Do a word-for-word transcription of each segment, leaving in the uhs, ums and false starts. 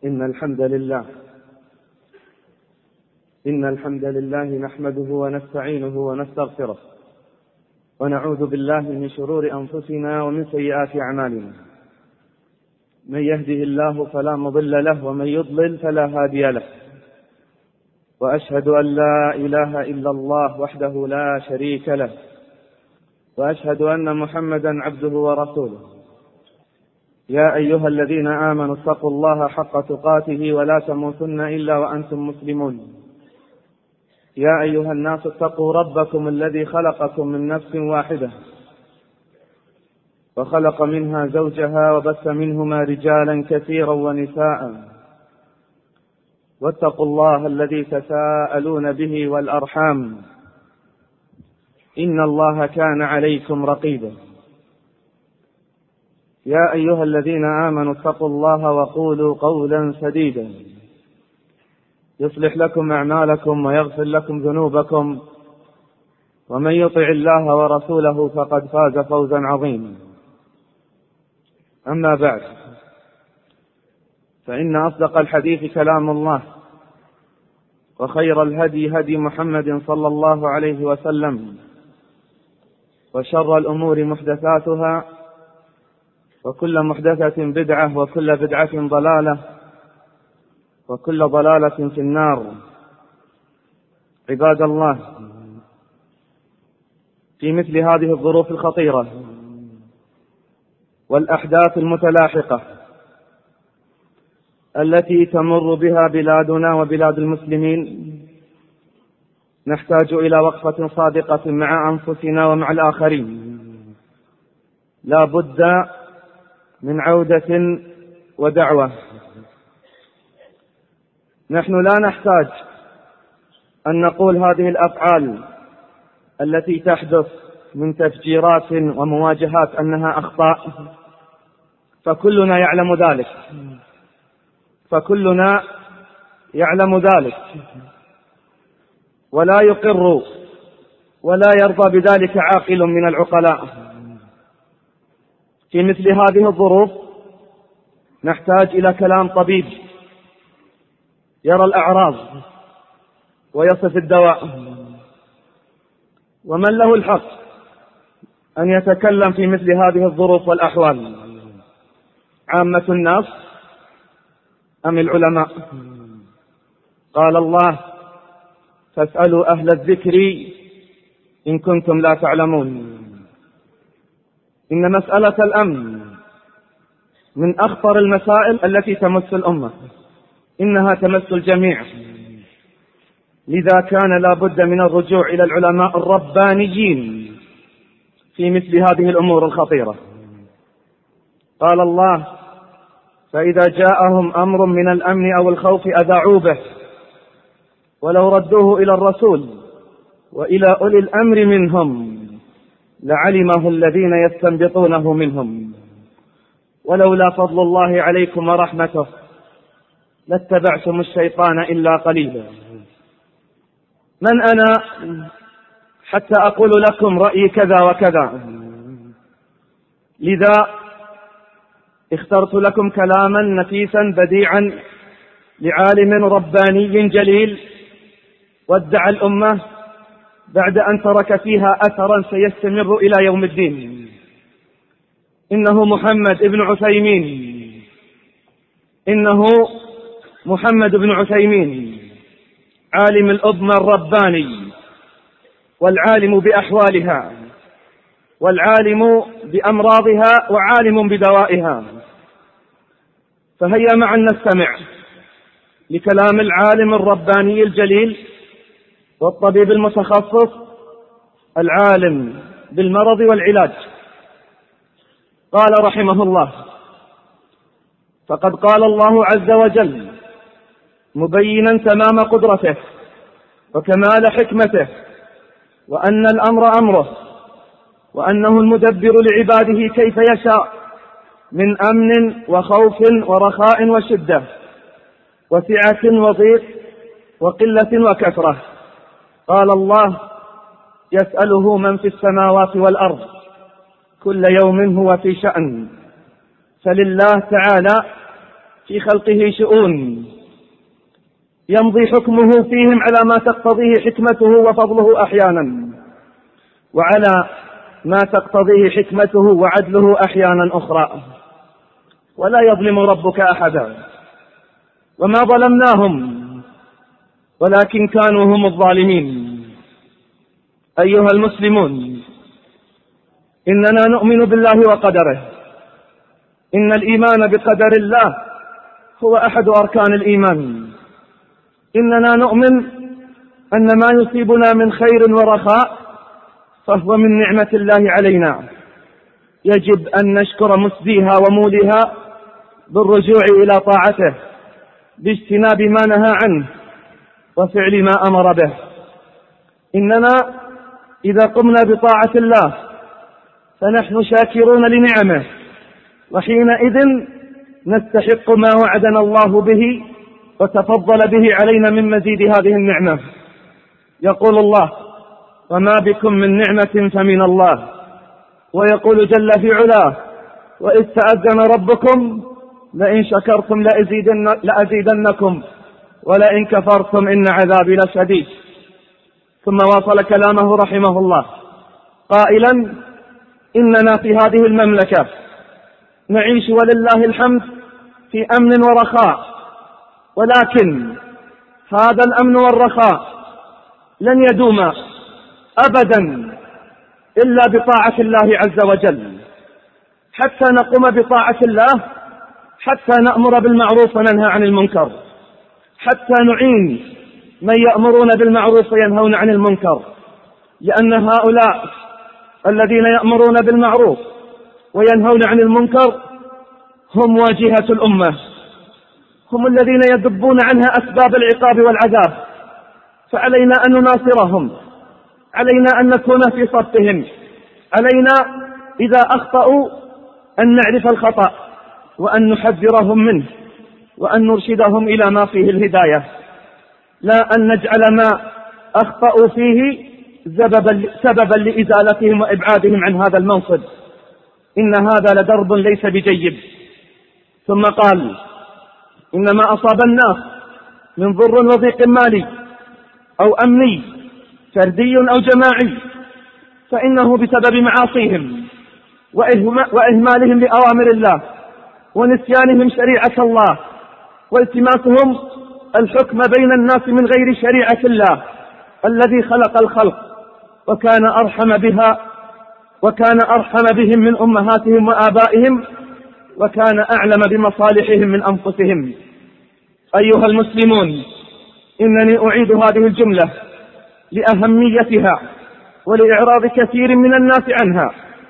إن الحمد لله إن الحمد لله نحمده ونستعينه ونستغفره ونعوذ بالله من شرور أنفسنا ومن سيئات أعمالنا. من يهده الله فلا مضل له ومن يضلل فلا هادي له، وأشهد أن لا إله إلا الله وحده لا شريك له، وأشهد أن محمدا عبده ورسوله. يا أيها الذين آمنوا اتقوا الله حق تقاته ولا تموتن إلا وأنتم مسلمون. يا أيها الناس اتقوا ربكم الذي خلقكم من نفس واحدة وخلق منها زوجها وبث منهما رجالا كثيرا ونساء، واتقوا الله الذي تساءلون به والأرحام إن الله كان عليكم رقيبا. يا أيها الذين آمنوا اتقوا الله وقولوا قولا سديدا يصلح لكم أعمالكم ويغفر لكم ذنوبكم، ومن يطع الله ورسوله فقد فاز فوزا عظيما. أما بعد، فإن أصدق الحديث كلام الله، وخير الهدي هدي محمد صلى الله عليه وسلم، وشر الأمور محدثاتها، وكل محدثة بدعة، وكل بدعة ضلالة، وكل ضلالة في النار. عباد الله، في مثل هذه الظروف الخطيرة والأحداث المتلاحقة التي تمر بها بلادنا وبلاد المسلمين، نحتاج إلى وقفة صادقة مع أنفسنا ومع الآخرين. لا بد من عودة ودعوة. نحن لا نحتاج أن نقول هذه الأفعال التي تحدث من تفجيرات ومواجهات أنها أخطاء، فكلنا يعلم ذلك فكلنا يعلم ذلك ولا يقر ولا يرضى بذلك عاقل من العقلاء. في مثل هذه الظروف نحتاج إلى كلام طبيب يرى الأعراض ويصف الدواء. ومن له الحق أن يتكلم في مثل هذه الظروف والأحوال؟ عامة الناس أم العلماء؟ قال الله: فاسألوا أهل الذكر إن كنتم لا تعلمون. إن مسألة الأمن من أخطر المسائل التي تمس الأمة، إنها تمس الجميع. لذا كان لا بد من الرجوع إلى العلماء الربانيين في مثل هذه الأمور الخطيرة. قال الله: فإذا جاءهم أمر من الأمن أو الخوف أذاعوا به ولو ردوه إلى الرسول وإلى أولي الأمر منهم لعلمه الذين يستنبطونه منهم ولولا فضل الله عليكم ورحمته لاتبعتم الشيطان إلا قليلا. من أنا حتى أقول لكم رأيي كذا وكذا؟ لذا اخترت لكم كلاما نفيسا بديعا لعالم رباني جليل ودع الأمة بعد أن ترك فيها أثرا سيستمر إلى يوم الدين. إنه محمد بن عثيمين إنه محمد بن عثيمين عالم الأمة الرباني، والعالم بأحوالها، والعالم بأمراضها، وعالم بدوائها. فهيا معا نستمع لكلام العالم الرباني الجليل والطبيب المتخصص العالم بالمرض والعلاج. قال رحمه الله: فقد قال الله عز وجل مبينا تمام قدرته وكمال حكمته، وأن الأمر أمره، وأنه المدبر لعباده كيف يشاء من أمن وخوف ورخاء وشدة وسعة وضيق وقلة وكثرة. قال الله: يسأله من في السماوات والأرض كل يوم هو في شأن. فلله تعالى في خلقه شؤون يمضي حكمه فيهم على ما تقتضيه حكمته وفضله أحيانا، وعلى ما تقتضيه حكمته وعدله أحيانا أخرى، ولا يظلم ربك أحدا. وما ظلمناهم ولكن كانوا هم الظالمين. أيها المسلمون، إننا نؤمن بالله وقدره. إن الإيمان بقدر الله هو أحد أركان الإيمان. إننا نؤمن أن ما يصيبنا من خير ورخاء فهو من نعمة الله علينا، يجب أن نشكر مسديها ومولها بالرجوع إلى طاعته باجتناب ما نهى عنه وفعل ما أمر به. إننا إذا قمنا بطاعة الله فنحن شاكرون لنعمه، وحينئذ نستحق ما وعدنا الله به وتفضل به علينا من مزيد هذه النعمة. يقول الله: وما بكم من نعمة فمن الله. ويقول جل في علاه: وإذ تأذن ربكم لئن شكرتم لأزيدن لأزيدنكم ولئن كفرتم إن عذابي لشديد. ثم واصل كلامه رحمه الله قائلا: إننا في هذه المملكة نعيش ولله الحمد في أمن ورخاء، ولكن هذا الأمن والرخاء لن يدوم أبدا إلا بطاعة الله عز وجل. حتى نقوم بطاعة الله، حتى نأمر بالمعروف وننهى عن المنكر، حتى نعين من يأمرون بالمعروف وينهون عن المنكر، لأن هؤلاء الذين يأمرون بالمعروف وينهون عن المنكر هم واجهة الأمة، هم الذين يذبون عنها أسباب العقاب والعذاب. فعلينا أن نناصرهم، علينا أن نكون في صفهم، علينا إذا أخطأوا أن نعرف الخطأ وأن نحذرهم منه وأن نرشدهم إلى ما فيه الهداية، لا أن نجعل ما أخطأوا فيه سببا لإزالتهم وإبعادهم عن هذا المنصب. إن هذا لدرب ليس بجيد. ثم قال: إنما أصاب الناس من ضر وضيق مالي أو أمني فردي أو جماعي فإنه بسبب معاصيهم وإهمالهم لأوامر الله ونسيانهم شريعة الله والتماسهم الحكم بين الناس من غير شريعة الله الذي خلق الخلق وكان أرحم بها وكان أرحم بهم من أمهاتهم وآبائهم وكان أعلم بمصالحهم من أنفسهم. أيها المسلمون، إنني أعيد هذه الجملة لأهميتها ولإعراض كثير من الناس عنها.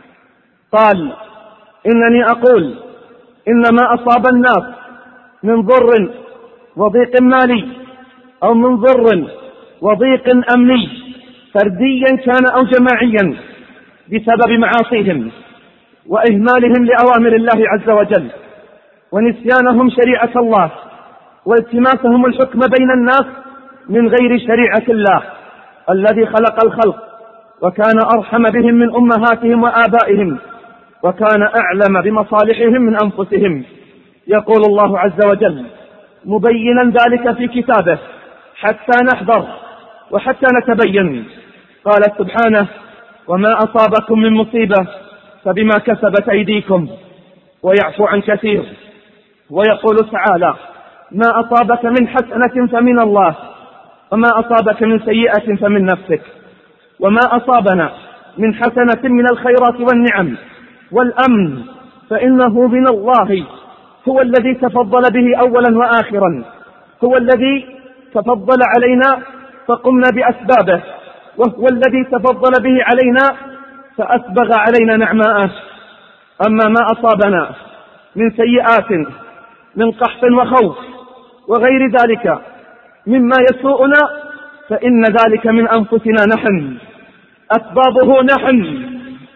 قال: إنني أقول إنما أصاب الناس من ضر وضيق مالي أو من ضر وضيق أمني فرديا كان أو جماعيا بسبب معاصيهم وإهمالهم لأوامر الله عز وجل ونسيانهم شريعة الله والتماسهم الحكم بين الناس من غير شريعة الله الذي خلق الخلق وكان أرحم بهم من أمهاتهم وآبائهم وكان أعلم بمصالحهم من أنفسهم. يقول الله عز وجل مبينا ذلك في كتابه حتى نحذر وحتى نتبين. قال سبحانه: وما أصابكم من مصيبة فبما كسبت أيديكم ويعفو عن كثير. ويقول تعالى: ما أصابك من حسنة فمن الله وما أصابك من سيئة فمن نفسك. وما أصابنا من حسنة من الخيرات والنعم والأمن فإنه من الله، هو الذي تفضل به أولا وآخرا، هو الذي تفضل علينا فقمنا بأسبابه، وهو الذي تفضل به علينا فأسبغ علينا نعماءه. أما ما أصابنا من سيئات من قحط وخوف وغير ذلك مما يسوءنا فإن ذلك من أنفسنا نحن، أسبابه نحن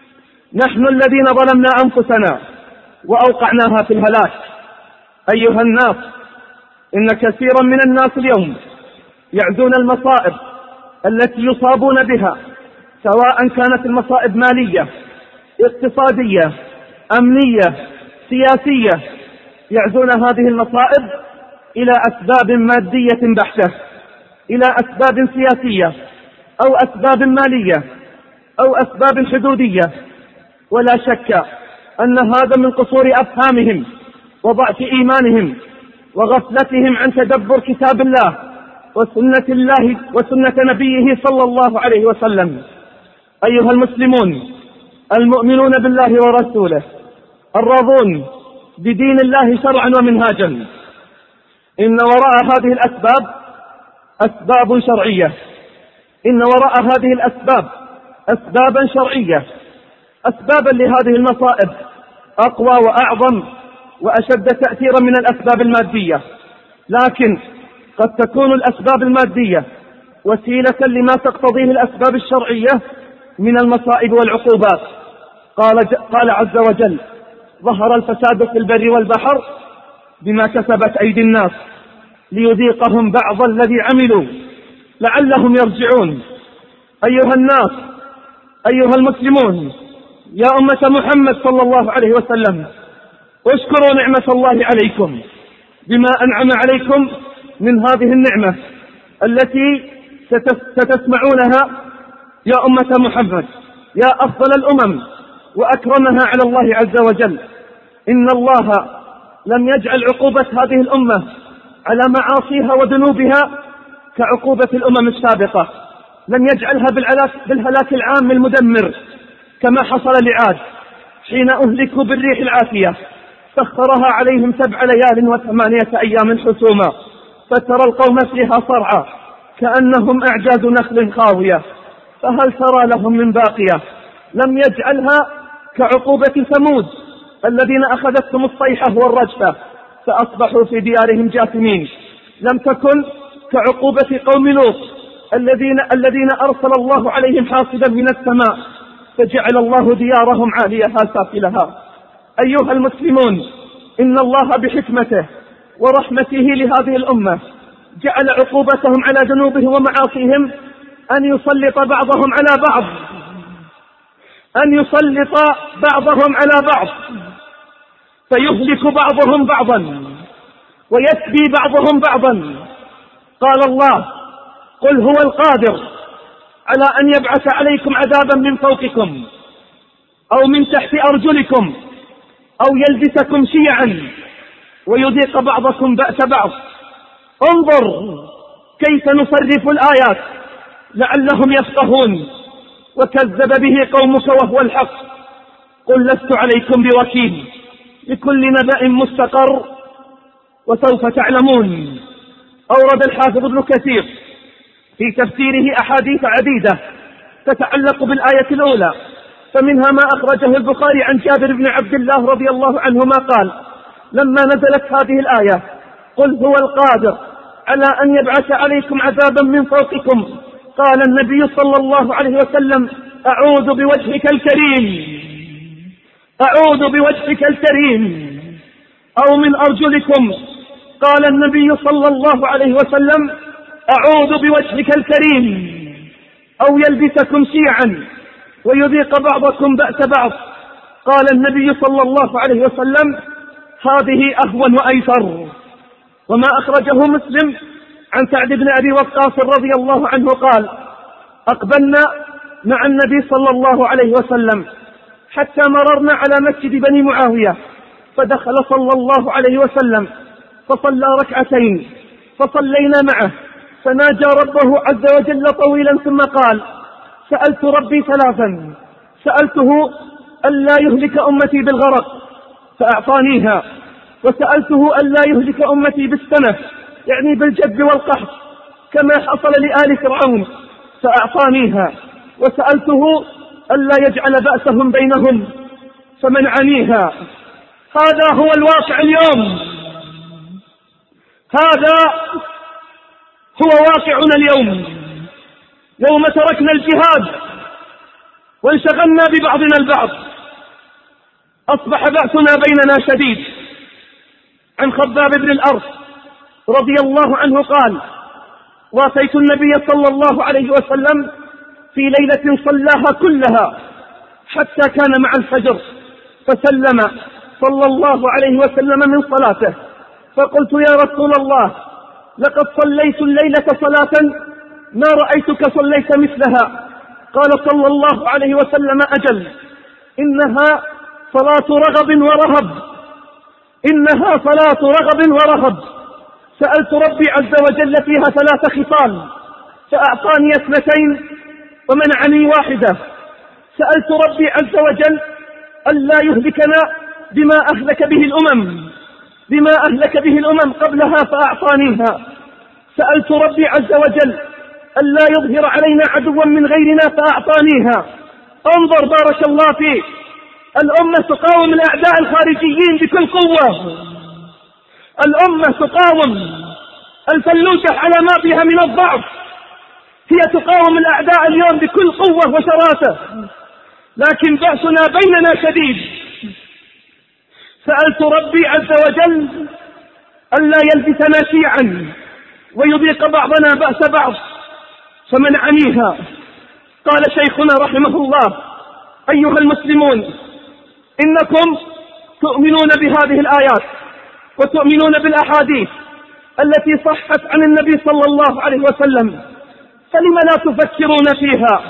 نحن الذين ظلمنا أنفسنا وأوقعناها في الهلاك. أيها الناس، إن كثيرا من الناس اليوم يعدون المصائب التي يصابون بها، سواء كانت المصائب مالية، اقتصادية، أمنية، سياسية، يعزون هذه المصائب إلى أسباب مادية بحتة، إلى أسباب سياسية أو أسباب مالية أو أسباب حدودية. ولا شك أن هذا من قصور أفهامهم وضعف إيمانهم وغفلتهم عن تدبر كتاب الله وسنة الله وسنة نبيه صلى الله عليه وسلم. أيها المسلمون المؤمنون بالله ورسوله الراضون بدين الله شرعا ومنهاجا، إن وراء هذه الأسباب أسباب شرعية، إن وراء هذه الأسباب أسبابا شرعية، أسبابا لهذه المصائب أقوى وأعظم وأشد تأثيرا من الأسباب المادية. لكن قد تكون الأسباب المادية وسيلة لما تقتضيه الأسباب الشرعية من المصائب والعقوبات. قال, قال عز وجل: ظهر الفساد في البر والبحر بما كسبت أيدي الناس ليذيقهم بعض الذي عملوا لعلهم يرجعون. أيها الناس، أيها المسلمون، يا أمة محمد صلى الله عليه وسلم، اشكروا نعمة الله عليكم بما أنعم عليكم من هذه النعمة التي ستسمعونها يا أمة محمد، يا أفضل الأمم وأكرمها على الله عز وجل. إن الله لم يجعل عقوبة هذه الأمة على معاصيها وذنوبها كعقوبة الأمم السابقة، لم يجعلها بالهلاك العام المدمر كما حصل لعاد حين أهلكوا بالريح العاتية، سخرها عليهم سبع ليال وثمانية أيام حسوما، فترى القوم فيها صرعى كأنهم أعجاز نخل خاوية، فهل ترى لهم من باقية. لم يجعلها كعقوبة ثمود الذين أخذتهم الصيحة والرجفة فأصبحوا في ديارهم جاثمين. لم تكن كعقوبة قوم لوط الذين, الذين أرسل الله عليهم حاصدا من السماء فجعل الله ديارهم عاليها سافلها. أيها المسلمون، إن الله بحكمته ورحمته لهذه الأمة جعل عقوبتهم على ذنوبهم ومعاصيهم أن يسلط بعضهم على بعض أن يسلط بعضهم على بعض فيهلك بعضهم بعضا ويسبي بعضهم بعضا. قال الله: قل هو القادر على أن يبعث عليكم عذابا من فوقكم أو من تحت أرجلكم أو يلبسكم شيعا ويذيق بعضكم بأس بعض. انظر كيف نصرف الآيات لعلهم يفقهون. وكذب به قومك وهو الحق. قل لست عليكم بوكيل، لكل نبأ مستقر وسوف تعلمون. أورد الحافظ ابن كثير في تفسيره أحاديث عديدة تتعلق بالآية الأولى، فمنها ما أخرجه البخاري عن جابر بن عبد الله رضي الله عنهما قال: لما نزلت هذه الآية: قل هو القادر على أن يبعث عليكم عذابا من فوقكم، قال النبي صلى الله عليه وسلم: أعوذ بوجهك الكريم أعوذ بوجهك الكريم أو من أرجلكم. قال النبي صلى الله عليه وسلم: أعوذ بوجهك الكريم أو يلبسكم شيعا ويذيق بعضكم بأس بعض. قال النبي صلى الله عليه وسلم: هذه أهون وأيسر. وما أخرجه مسلم عن سعد بن أبي وقاص رضي الله عنه قال: أقبلنا مع النبي صلى الله عليه وسلم حتى مررنا على مسجد بني معاوية، فدخل صلى الله عليه وسلم فصلى ركعتين فصلينا معه، فناجى ربه عز وجل طويلا ثم قال: سألت ربي ثلاثا، سألته ألا يهلك أمتي بالغرق فأعطانيها، وسألته ألا يهلك أمتي بالسنة يعني بالجد والقحط كما حصل لآل فرعون فأعطانيها، وسألته ألا يجعل بأسهم بينهم فمنعنيها. هذا هو الواقع اليوم، هذا هو واقعنا اليوم. يوم تركنا الجهاد وانشغلنا ببعضنا البعض أصبح بأسنا بيننا شديد. عن خباب بن الأرض رضي الله عنه قال: واتيت النبي صلى الله عليه وسلم في ليلة صلاها كلها حتى كان مع الفجر، فسلم صلى الله عليه وسلم من صلاته، فقلت يا رسول الله لقد صليت الليلة صلاة ما رأيتك صليت مثلها. قال صلى الله عليه وسلم أجل، إنها صلاة رغب ورهب، إنها صلاة رغب ورهب. سألت ربي عز وجل فيها ثلاث خصال فأعطاني اثنتين ومنعني واحدة. سألت ربي عز وجل ألا يهلكنا بما أهلك به الأمم بما أهلك به الأمم قبلها فأعطانيها. سألت ربي عز وجل ألا يظهر علينا عدوا من غيرنا فأعطانيها. انظر بارك الله فيك، الأمة تقاوم الأعداء الخارجيين بكل قوة، الأمة تقاوم الفلوسة على ما فيها من الضعف، هي تقاوم الأعداء اليوم بكل قوة وشراسة، لكن بأسنا بيننا شديد. سألت ربي عز وجل ألا يلبسنا شيعا ويذيق بعضنا بأس بعض فمنعنيها. قال شيخنا رحمه الله: أيها المسلمون، إنكم تؤمنون بهذه الآيات وتؤمنون بالأحاديث التي صحت عن النبي صلى الله عليه وسلم، فلما لا تفكرون فيها؟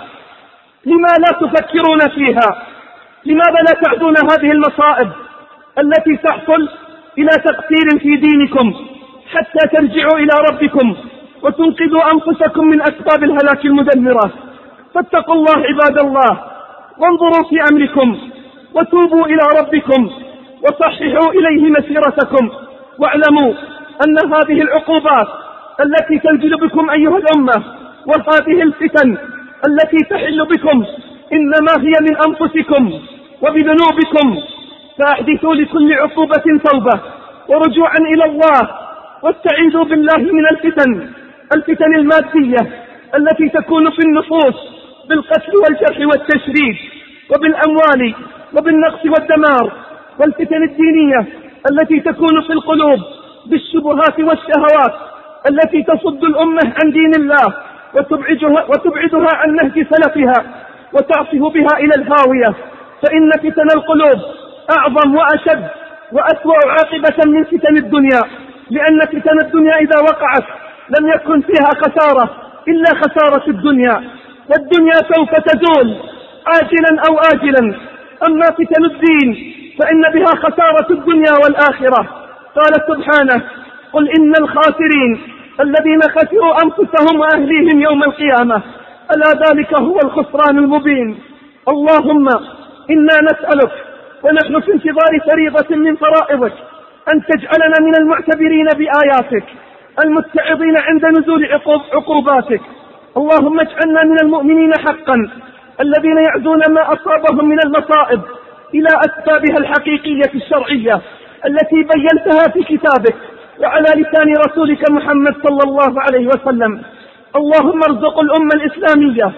لما لا تفكرون فيها؟ لماذا لا تعدون هذه المصائب التي تحصل إلى تقصير في دينكم حتى ترجعوا إلى ربكم وتنقذوا أنفسكم من أسباب الهلاك المدمرة؟ فاتقوا الله عباد الله، وانظروا في أمركم وتوبوا إلى ربكم وصححوا إليه مسيرتكم، واعلموا أن هذه العقوبات التي تنزل بكم أيها الأمة وهذه الفتن التي تحل بكم إنما هي من أنفسكم وبذنوبكم، فأحدثوا لكل عقوبة توبة ورجوعا إلى الله، واستعيذوا بالله من الفتن الفتن المادية التي تكون في النفوس بالقتل والجرح والتشريد وبالأموال وبالنقص والدمار، والفتن الدينية التي تكون في القلوب بالشبهات والشهوات التي تصد الأمة عن دين الله وتبعدها, وتبعدها عن نهج سلفها وتعصف بها إلى الهاوية. فإن فتن القلوب أعظم وأشد وأسوأ عاقبة من فتن الدنيا، لأن فتن الدنيا إذا وقعت لم يكن فيها خسارة إلا خسارة الدنيا، والدنيا سوف تزول عاجلا أو آجلا. أما فتن الدين فإن بها خسارة الدنيا والآخرة. قال سبحانه: قل إن الخاسرين الذين خسروا أنفسهم وأهليهم يوم القيامة، ألا ذلك هو الخسران المبين. اللهم إنا نسألك ونحن في انتظار فريضة من فرائضك أن تجعلنا من المعتبرين بآياتك المتعظين عند نزول عقوباتك. اللهم اجعلنا من المؤمنين حقا الذين يعزون ما أصابهم من المصائب إلى أسبابها الحقيقية الشرعية التي بينتها في كتابك وعلى لسان رسولك محمد صلى الله عليه وسلم. اللهم ارزق الأمة الإسلامية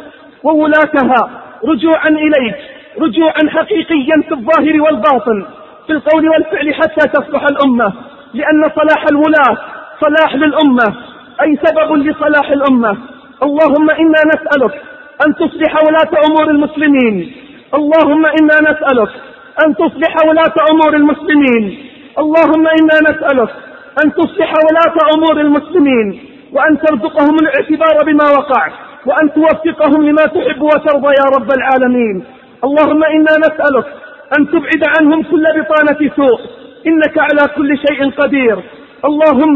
وولاتها رجوعا إليك، رجوعا حقيقيا في الظاهر والباطن، في القول والفعل، حتى تصلح الأمة، لأن صلاح الولاة صلاح للأمة أي سبب لصلاح الأمة. اللهم إنا نسألك أن تصلح ولاة أمور المسلمين، اللهم إنا نسألك أن تصلح ولاة أمور المسلمين، اللهم إنا نسألك أن تصلح ولاة أمور المسلمين، وأن ترزقهم الاعتبار بما وقع، وأن توفقهم لما تحب وترضى يا رب العالمين. اللهم إنا نسألك أن تبعد عنهم كل بطانة سوء، إنك على كل شيء قدير. اللهم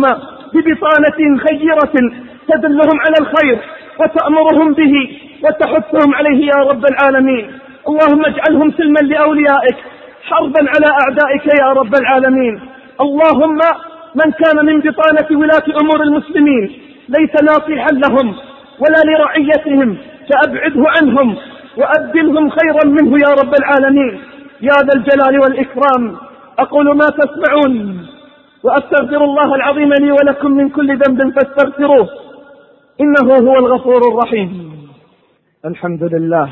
ببطانة خيرة تدلهم على الخير وتأمرهم به وتحثهم عليه يا رب العالمين. اللهم اجعلهم سلما لأوليائك، حربا على أعدائك يا رب العالمين. اللهم من كان من بطانة ولاة أمور المسلمين ليس ناصحا لهم ولا لرعيتهم فأبعده عنهم وأبدلهم خيرا منه يا رب العالمين يا ذا الجلال والإكرام. أقول ما تسمعون وأستغفر الله العظيم لي ولكم من كل ذنب فاستغفروه إنه هو الغفور الرحيم. الحمد لله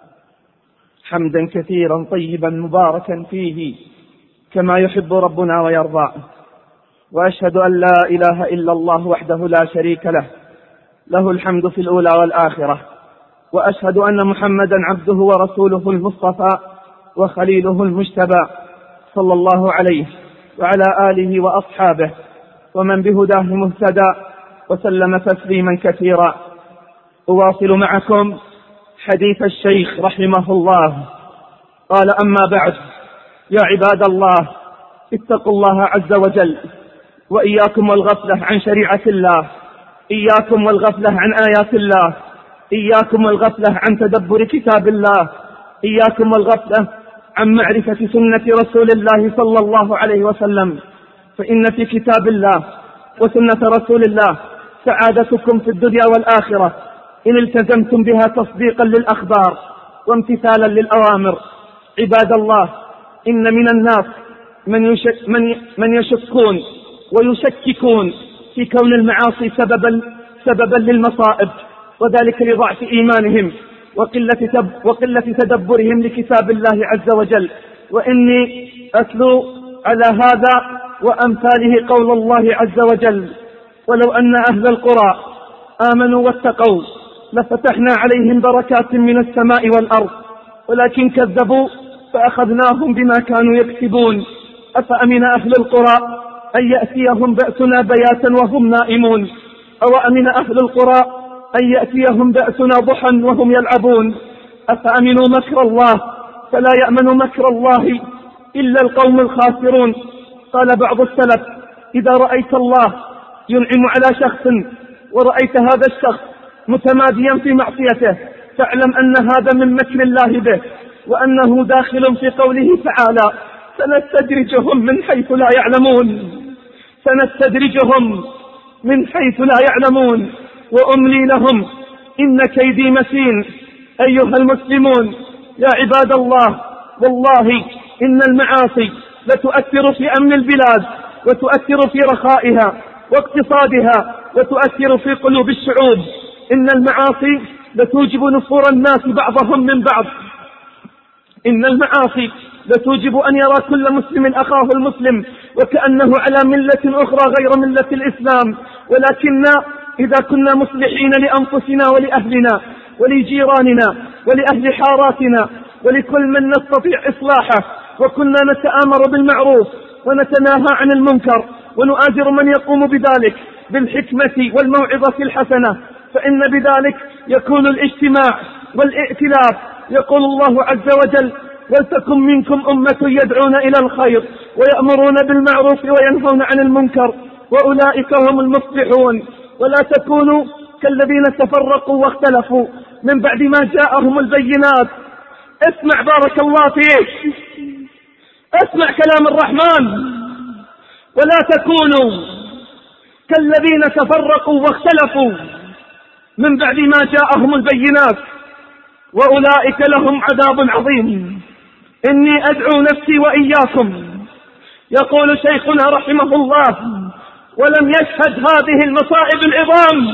حمدا كثيرا طيبا مباركا فيه كما يحب ربنا ويرضى، وأشهد أن لا إله إلا الله وحده لا شريك له، له الحمد في الأولى والآخرة، وأشهد أن محمدا عبده ورسوله المصطفى وخليله المجتبى، صلى الله عليه وعلى آله وأصحابه ومن بهداه مهتدى وسلم تسليما كثيرا. أواصل معكم حديث الشيخ رحمه الله. قال: أما بعد، يا عباد الله، اتقوا الله عز وجل، وإياكم والغفلة عن شريعة الله، إياكم والغفلة عن آيات الله، إياكم والغفلة عن تدبر كتاب الله، إياكم والغفلة عن معرفة سنة رسول الله صلى الله عليه وسلم، فإن في كتاب الله وسنة رسول الله سعادتكم في الدنيا والآخرة إن التزمتم بها تصديقا للأخبار وامتثالا للأوامر. عباد الله، إن من الناس من, يشك من, من يشكون ويشككون في كون المعاصي سببا, سببا للمصائب، وذلك لضعف إيمانهم وقلة, تب وقلة تدبرهم لكتاب الله عز وجل. وإني أتلو على هذا وأمثاله قول الله عز وجل: ولو أن أهل القرى آمنوا واتقوا لفتحنا عليهم بركات من السماء والأرض ولكن كذبوا فأخذناهم بما كانوا يكسبون. أفأمن أهل القرى أن يأتيهم بأسنا بياتا وهم نائمون، أو أمن أهل القرى أن يأتيهم بأسنا ضحى وهم يلعبون. أفأمنوا مكر الله فلا يأمن مكر الله إلا القوم الخاسرون. قال بعض السلف: إذا رأيت الله ينعم على شخص ورأيت هذا الشخص متماديا في معصيته فاعلم أن هذا من مكر الله به، وأنه داخل في قوله تعالى: سنستدرجهم من حيث لا يعلمون، سنستدرجهم من حيث لا يعلمون وأملي لهم إن كيدي متين. أيها المسلمون، يا عباد الله، والله إن المعاصي لتؤثر في أمن البلاد، وتؤثر في رخائها واقتصادها، وتؤثر في قلوب الشعوب. إن المعاصي لتوجب نفور الناس بعضهم من بعض، إن المعاصي لتوجب أن يرى كل مسلم أخاه المسلم وكأنه على ملة أخرى غير ملة الإسلام. ولكن إذا كنا مصلحين لأنفسنا ولأهلنا ولجيراننا ولأهل حاراتنا ولكل من نستطيع إصلاحه، وكنا نتآمر بالمعروف ونتناهى عن المنكر ونؤازر من يقوم بذلك بالحكمة والموعظة الحسنة، فإن بذلك يكون الاجتماع والائتلاف. يقول الله عز وجل: ولتكن منكم أمة يدعون إلى الخير ويأمرون بالمعروف وينهون عن المنكر وأولئك هم المفلحون. ولا تكونوا كالذين تفرقوا واختلفوا من بعد ما جاءهم البينات. اسمع بارك الله فيك، اسمع كلام الرحمن: ولا تكونوا كالذين تفرقوا واختلفوا من بعد ما جاءهم البينات وأولئك لهم عذاب عظيم. إني أدعو نفسي وإياكم، يقول شيخنا رحمه الله: ولم يشهد هذه المصائب العظام.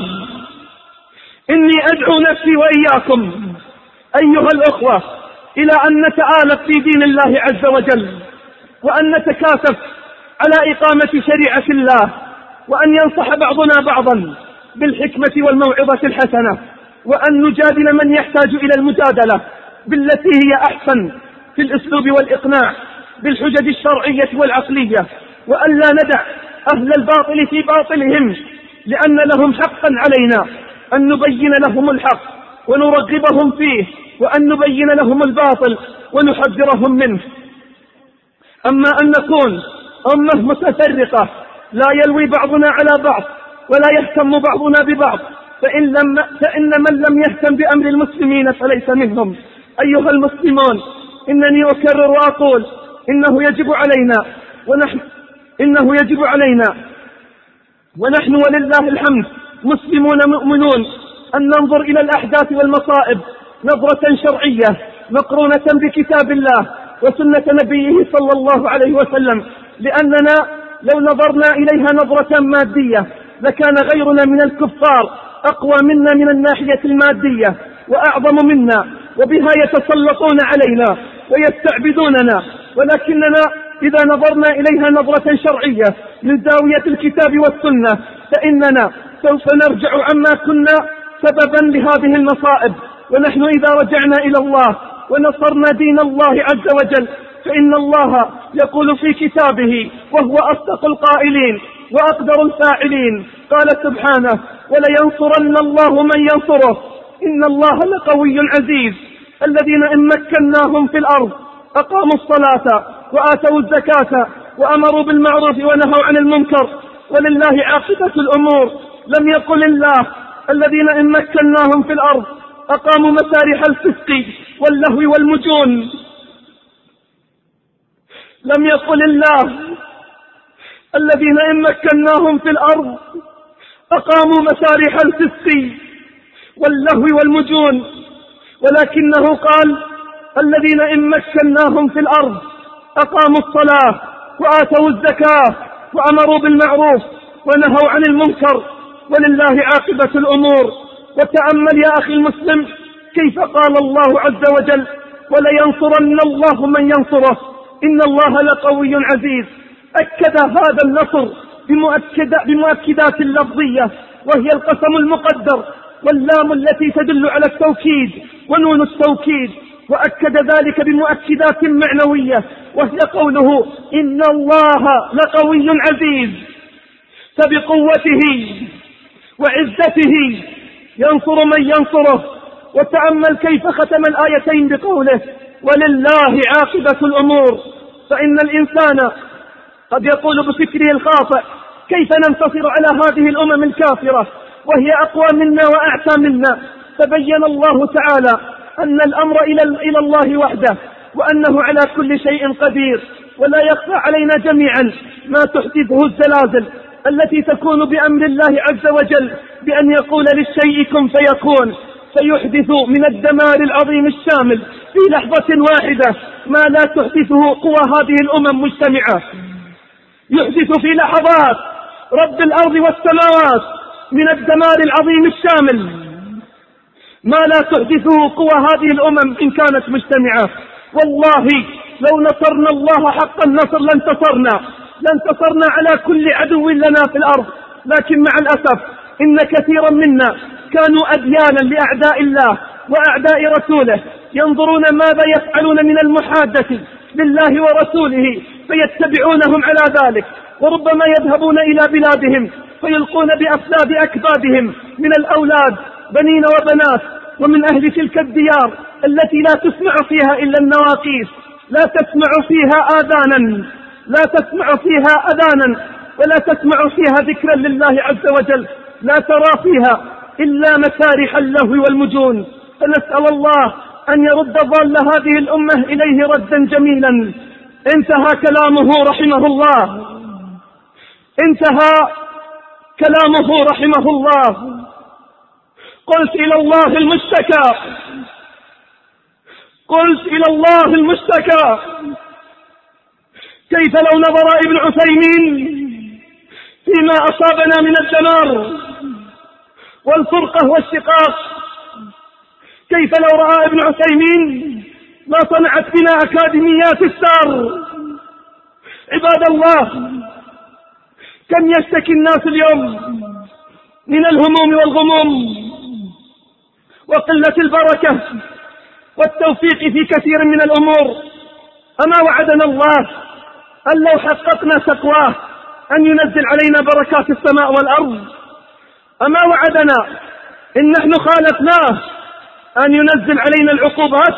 إني أدعو نفسي وإياكم أيها الأخوة إلى أن نتآلف في دين الله عز وجل، وأن نتكاتف على إقامة شريعة الله، وأن ينصح بعضنا بعضا بالحكمة والموعظة الحسنة، وأن نجادل من يحتاج إلى المجادلة بالتي هي أحسن في الأسلوب والإقناع بالحجج الشرعية والعقلية، وأن لا ندع أهل الباطل في باطلهم، لأن لهم حقا علينا أن نبين لهم الحق ونرغبهم فيه، وأن نبين لهم الباطل ونحذرهم منه. أما أن نكون أمة متفرقة لا يلوي بعضنا على بعض ولا يهتم بعضنا ببعض، فإن, لم فإن من لم يهتم بأمر المسلمين فليس منهم. أيها المسلمون، إنني أكرر وأقول: إنه يجب علينا ونحن إنه يجب علينا ونحن ولله الحمد مسلمون مؤمنون أن ننظر إلى الأحداث والمصائب نظرة شرعية مقرونة بكتاب الله وسنة نبيه صلى الله عليه وسلم، لأننا لو نظرنا إليها نظرة مادية لكان غيرنا من الكفار أقوى منا من الناحية المادية وأعظم منا، وبها يتسلطون علينا ويستعبدوننا. ولكننا إذا نظرنا إليها نظرة شرعية من زاوية الكتاب والسنة فإننا سوف نرجع عما كنا سببا لهذه المصائب. ونحن إذا رجعنا إلى الله ونصرنا دين الله عز وجل فإن الله يقول في كتابه وهو أصدق القائلين وأقدر الفاعلين، قال سبحانه: ولينصرن الله من ينصره إن الله لقوي عزيز. الذين إن مكناهم في الأرض أقاموا الصلاة وآتوا الزكاة وأمروا بالمعروف ونهوا عن المنكر ولله عاقبة الأمور. لم يقل الله: الذين إن مكناهم في الأرض أقاموا مسارح الفسق واللهو والمجون. لم يقل الله: الذين إن مكناهم في الأرض أقاموا مسارح الفسق واللهو والمجون، ولكنه قال: الذين إن مكناهم في الأرض أقاموا الصلاة وآتوا الزكاة وأمروا بالمعروف ونهوا عن المنكر ولله عاقبة الأمور. وتأمل يا أخي المسلم كيف قال الله عز وجل: ولينصرن الله من ينصره إن الله لقوي عزيز. أكد هذا النصر بمؤكدات لفظية وهي القسم المقدر واللام التي تدل على التوكيد ونون التوكيد، وأكد ذلك بمؤكدات معنوية وهي قوله: إن الله لقوي عزيز. فبقوته وعزته ينصر من ينصره. وتأمل كيف ختم الآيتين بقوله: ولله عاقبة الأمور. فإن الإنسان قد يقول بفكره الخاطئ: كيف ننتصر على هذه الأمم الكافرة وهي أقوى منا وأعتى منا؟ فبين الله تعالى أن الأمر إلى الله وحده، وأنه على كل شيء قدير. ولا يخفى علينا جميعا ما تحدثه الزلازل التي تكون بأمر الله عز وجل، بأن يقول للشيء كن فيكون، فيحدث من الدمار العظيم الشامل في لحظة واحدة ما لا تحدثه قوى هذه الأمم مجتمعة. يحدث في لحظات رب الأرض والسماوات من الدمار العظيم الشامل ما لا تحدثه قوى هذه الأمم إن كانت مجتمعة. والله لو نصرنا الله حق النصر لانتصرنا لانتصرنا على كل عدو لنا في الأرض. لكن مع الأسف إن كثيرا منا كانوا أديانا لأعداء الله وأعداء رسوله، ينظرون ماذا يفعلون من المحادة لله ورسوله فيتبعونهم على ذلك، وربما يذهبون إلى بلادهم فيلقون بأفلاد أكبادهم من الأولاد بنين وبنات، ومن أهل تلك الديار التي لا تسمع فيها إلا النواقيس، لا تسمع فيها آذانا لا تسمع فيها أذانا ولا تسمع فيها ذكرا لله عز وجل، لا ترى فيها إلا مسارح اللهو والمجون. فنسأل الله أن يرد ضال هذه الأمة إليه ردا جميلا. انتهى كلامه رحمه الله انتهى كلامه رحمه الله قلت إلى الله المشتكى قلت إلى الله المشتكى كيف لو نظر ابن عثيمين فيما أصابنا من الدمار والفرقة والشقاق، كيف لو رأى ابن عثيمين ما صنعت بنا أكاديميات السار. عباد الله، كم يشتكي الناس اليوم من الهموم والغموم وقلة البركة والتوفيق في كثير من الأمور. أما وعدنا الله أن لو حققنا تقواه أن ينزل علينا بركات السماء والأرض؟ أما وعدنا إن نحن خالفناه أن ينزل علينا العقوبات؟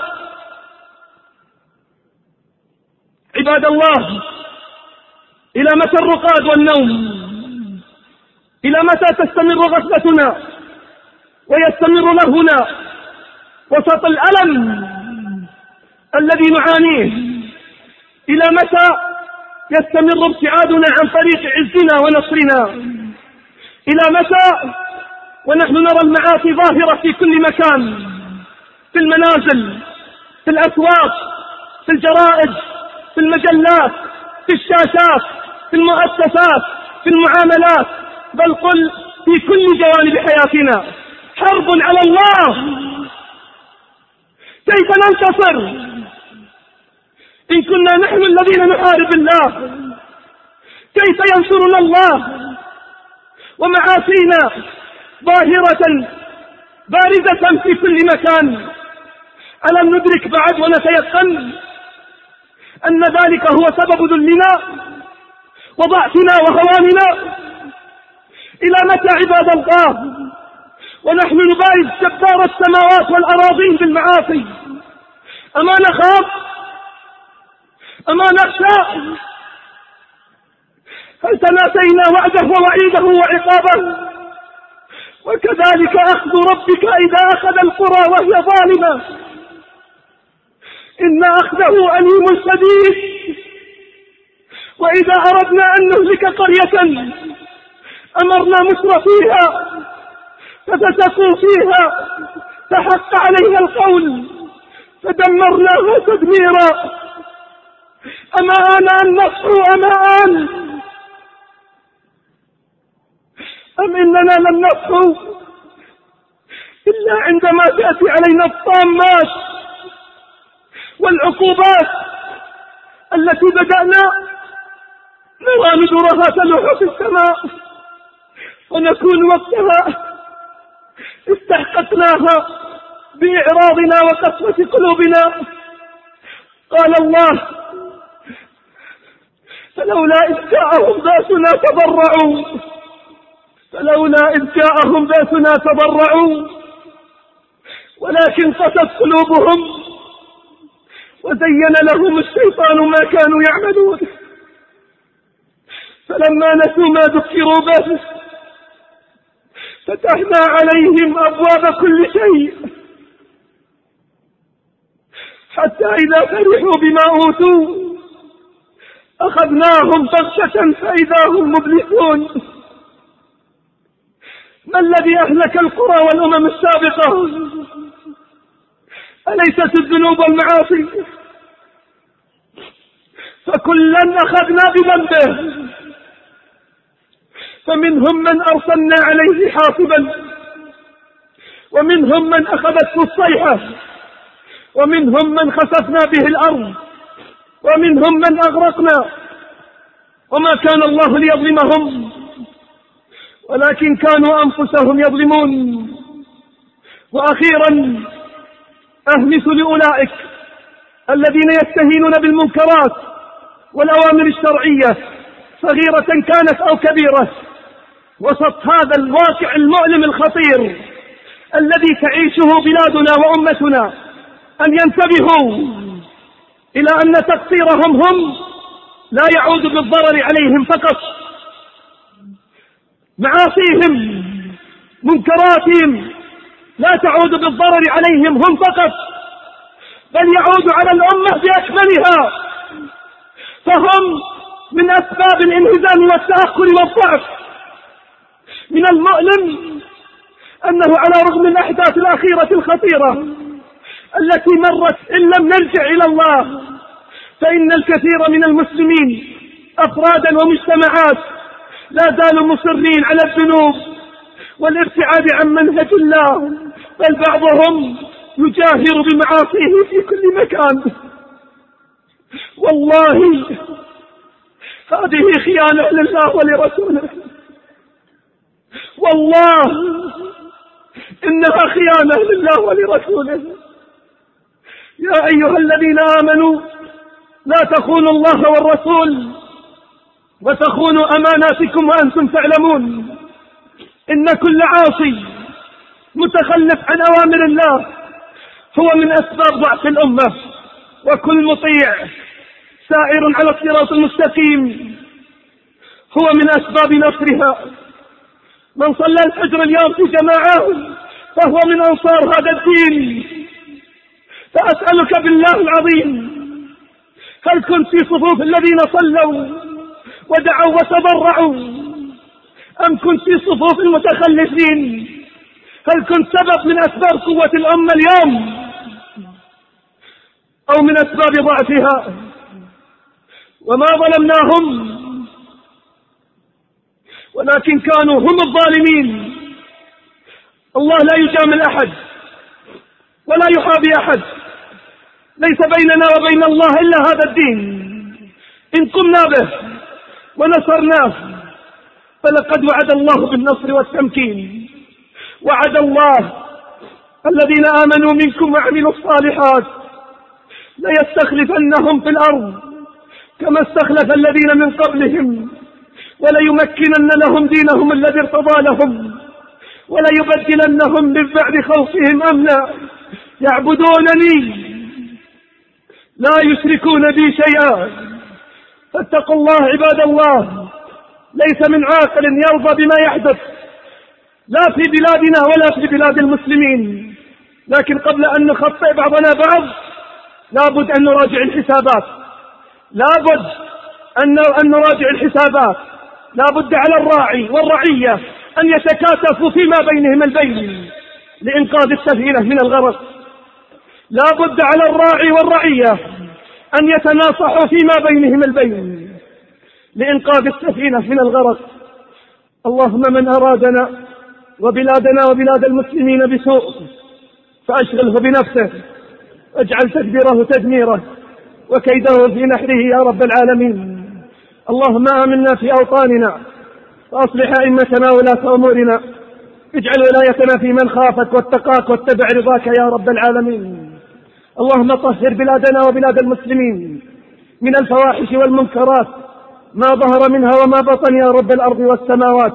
عباد الله، إلى متى الرقاد والنوم؟ إلى متى تستمر غفلتنا ويستمر لهنا وسط الألم الذي نعانيه؟ إلى متى يستمر ابتعادنا عن طريق عزنا ونصرنا؟ إلى متى ونحن نرى المعاصي ظاهرة في كل مكان، في المنازل، في الأسواق، في الجرائد، في المجلات، في الشاشات، في المؤسسات، في المعاملات، بل قل في كل جوانب حياتنا؟ حرب على الله. كيف ننتصر إن كنا نحن الذين نحارب الله؟ كيف ينصرنا الله ومعاصينا ظاهرة بارزة في كل مكان؟ ألم ندرك بعد ونتيقن أن ذلك هو سبب ذلنا وضعفنا وهواننا؟ إلى متى عباد الله ونحن نبارز جبار السماوات والأراضين بالمعاصي؟ أما نخاف؟ أما نخشى؟ هل تناسينا وعده ووعيده وعقابه؟ وكذلك أخذ ربك إذا أخذ القرى وهي ظالمة إن أخذه أليم شديد. وإذا أردنا أن نهلك قرية أمرنا مترفيها ففسقوا فيها فحق عليها القول فدمرناها تدميرا. أما آن أن نصحو؟ أما آن؟ أم إننا لم نصحو إلا عندما تأتي علينا الطامات والعقوبات التي بدأنا نرى ندرها تلوح في السماء ونكون وقتها استحققناها بإعراضنا وقسوة قلوبنا. قال الله: فلولا إذ جاءهم بأسنا تضرعوا فلولا إذ جاءهم بأسنا تضرعوا ولكن قست قلوبهم وزين لهم الشيطان ما كانوا يعملون فلما نسوا ما ذكروا به فتحنا عليهم أبواب كل شيء حتى إذا فرحوا بما أوتوا أخذناهم بغتة فإذا هم مبلسون. ما الذي أهلك القرى والأمم السابقة؟ أليست الذنوب والمعاصي؟ فكلا أخذنا بذنبه فمنهم من أرسلنا عليه حاصبا ومنهم من أخذته الصيحة ومنهم من خسفنا به الأرض ومنهم من أغرقنا وما كان الله ليظلمهم ولكن كانوا أنفسهم يظلمون. وأخيرا أهمس لأولئك الذين يستهينون بالمنكرات والأوامر الشرعية صغيرة كانت أو كبيرة وسط هذا الواقع المؤلم الخطير الذي تعيشه بلادنا وأمتنا أن ينتبهوا إلى أن تقصيرهم هم لا يعود بالضرر عليهم فقط. معاصيهم منكراتهم لا تعود بالضرر عليهم هم فقط بل يعود على الأمة بأكملها. فهم من أسباب الانهزام والتأخر والضعف. من المؤلم أنه على رغم الأحداث الأخيرة الخطيرة التي مرت إن لم نرجع إلى الله فإن الكثير من المسلمين أفرادا ومجتمعات لا زالوا مصرين على الذنوب والابتعاد عن منهج الله بل بعضهم يجاهر بمعاصيه في كل مكان. والله هذه خيانة لله ولرسوله، والله إنها خيانة لله ولرسوله. يا أيها الذين آمنوا لا تخونوا الله والرسول وتخونوا أماناتكم وأنتم تعلمون. إن كل عاصي متخلف عن أوامر الله هو من أسباب ضعف الأمة، وكل مطيع سائر على الصراط المستقيم هو من أسباب نصرها. من صلى الفجر اليوم في جماعة فهو من أنصار هذا الدين. فأسألك بالله العظيم، هل كنت في صفوف الذين صلوا ودعوا وتضرعوا أم كنت في صفوف المتخلفين؟ هل كنت سبب من أسباب قوة الأمة اليوم أو من أسباب ضعفها؟ وما ظلمناهم ولكن كانوا هم الظالمين. الله لا يجامل أحد ولا يحابي أحد. ليس بيننا وبين الله إلا هذا الدين. إن قمنا به ونصرناه فلقد وعد الله بالنصر والتمكين. وعد الله الذين آمنوا منكم وعملوا الصالحات ليستخلفنهم في الأرض كما استخلف الذين من قبلهم وليمكنن لهم دينهم الذي ارتضى لهم وليبدلنهم من بعد خوفهم أمنا يعبدونني لا يشركون بي شيئا. فاتقوا الله عباد الله. ليس من عاقل يرضى بما يحدث لا في بلادنا ولا في بلاد المسلمين، لكن قبل أن نخطئ بعضنا بعض لابد أن نراجع الحسابات، لابد أن نراجع الحسابات. لابد على الراعي والرعية أن يتكاتفوا فيما بينهم البين لإنقاذ السفينة من الغرق. لابد على الراعي والرعية أن يتناصحوا فيما بينهم البين لإنقاذ السفينة من الغرق. اللهم من أرادنا وبلادنا وبلاد المسلمين بسوء فأشغله بنفسه، واجعل تدبيره تدميره وكيده في نحره يا رب العالمين. اللهم آمنا في أوطاننا وأصلح أئمتنا ولاة أمورنا، اجعل ولايتنا في من خافك واتقاك واتبع رضاك يا رب العالمين. اللهم طهر بلادنا وبلاد المسلمين من الفواحش والمنكرات ما ظهر منها وما بطن يا رب الأرض والسماوات.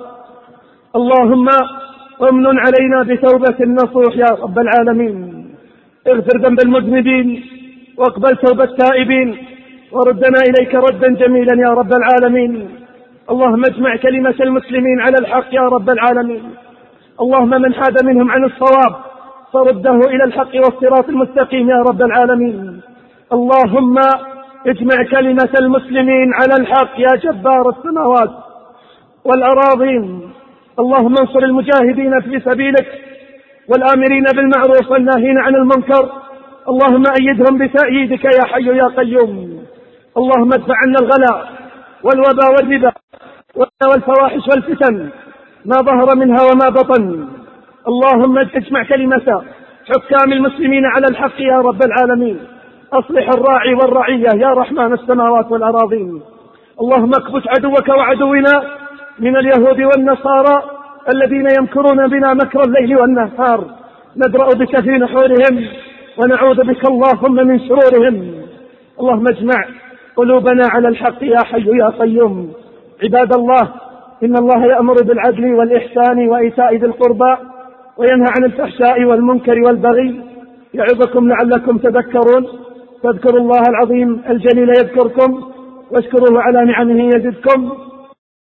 اللهم امن علينا بتوبة نصوح يا رب العالمين، اغفر ذنب المذنبين واقبل توبة التائبين وردنا إليك ردا جميلا يا رب العالمين. اللهم اجمع كلمة المسلمين على الحق يا رب العالمين. اللهم من حاد منهم عن الصواب فرده إلى الحق والصراط المستقيم يا رب العالمين. اللهم اجمع كلمة المسلمين على الحق يا جبار السماوات والأراضين. اللهم انصر المجاهدين في سبيلك والآمرين بالمعروف والناهين عن المنكر. اللهم أيدهم بتأييدك يا حي يا قيوم. اللهم ادفع عنا الغلاء والوباء والربا والفواحش والفتن ما ظهر منها وما بطن. اللهم اجمع كلمة حكام المسلمين على الحق يا رب العالمين. أصلح الراعي والرعية يا رحمن السماوات والأراضين. اللهم اكبت عدوك وعدونا من اليهود والنصارى الذين يمكرون بنا مكر الليل والنهار. ندرأ بك في نحورهم ونعوذ بك اللهم من شرورهم. اللهم اجمع قلوبنا على الحق يا حي يا قيوم. عباد الله، إن الله يأمر بالعدل والإحسان وإيتاء ذي القربى وينهى عن الفحشاء والمنكر والبغي يعظكم لعلكم تذكرون. فاذكروا الله العظيم الجليل يذكركم واشكروه على نعمه يزدكم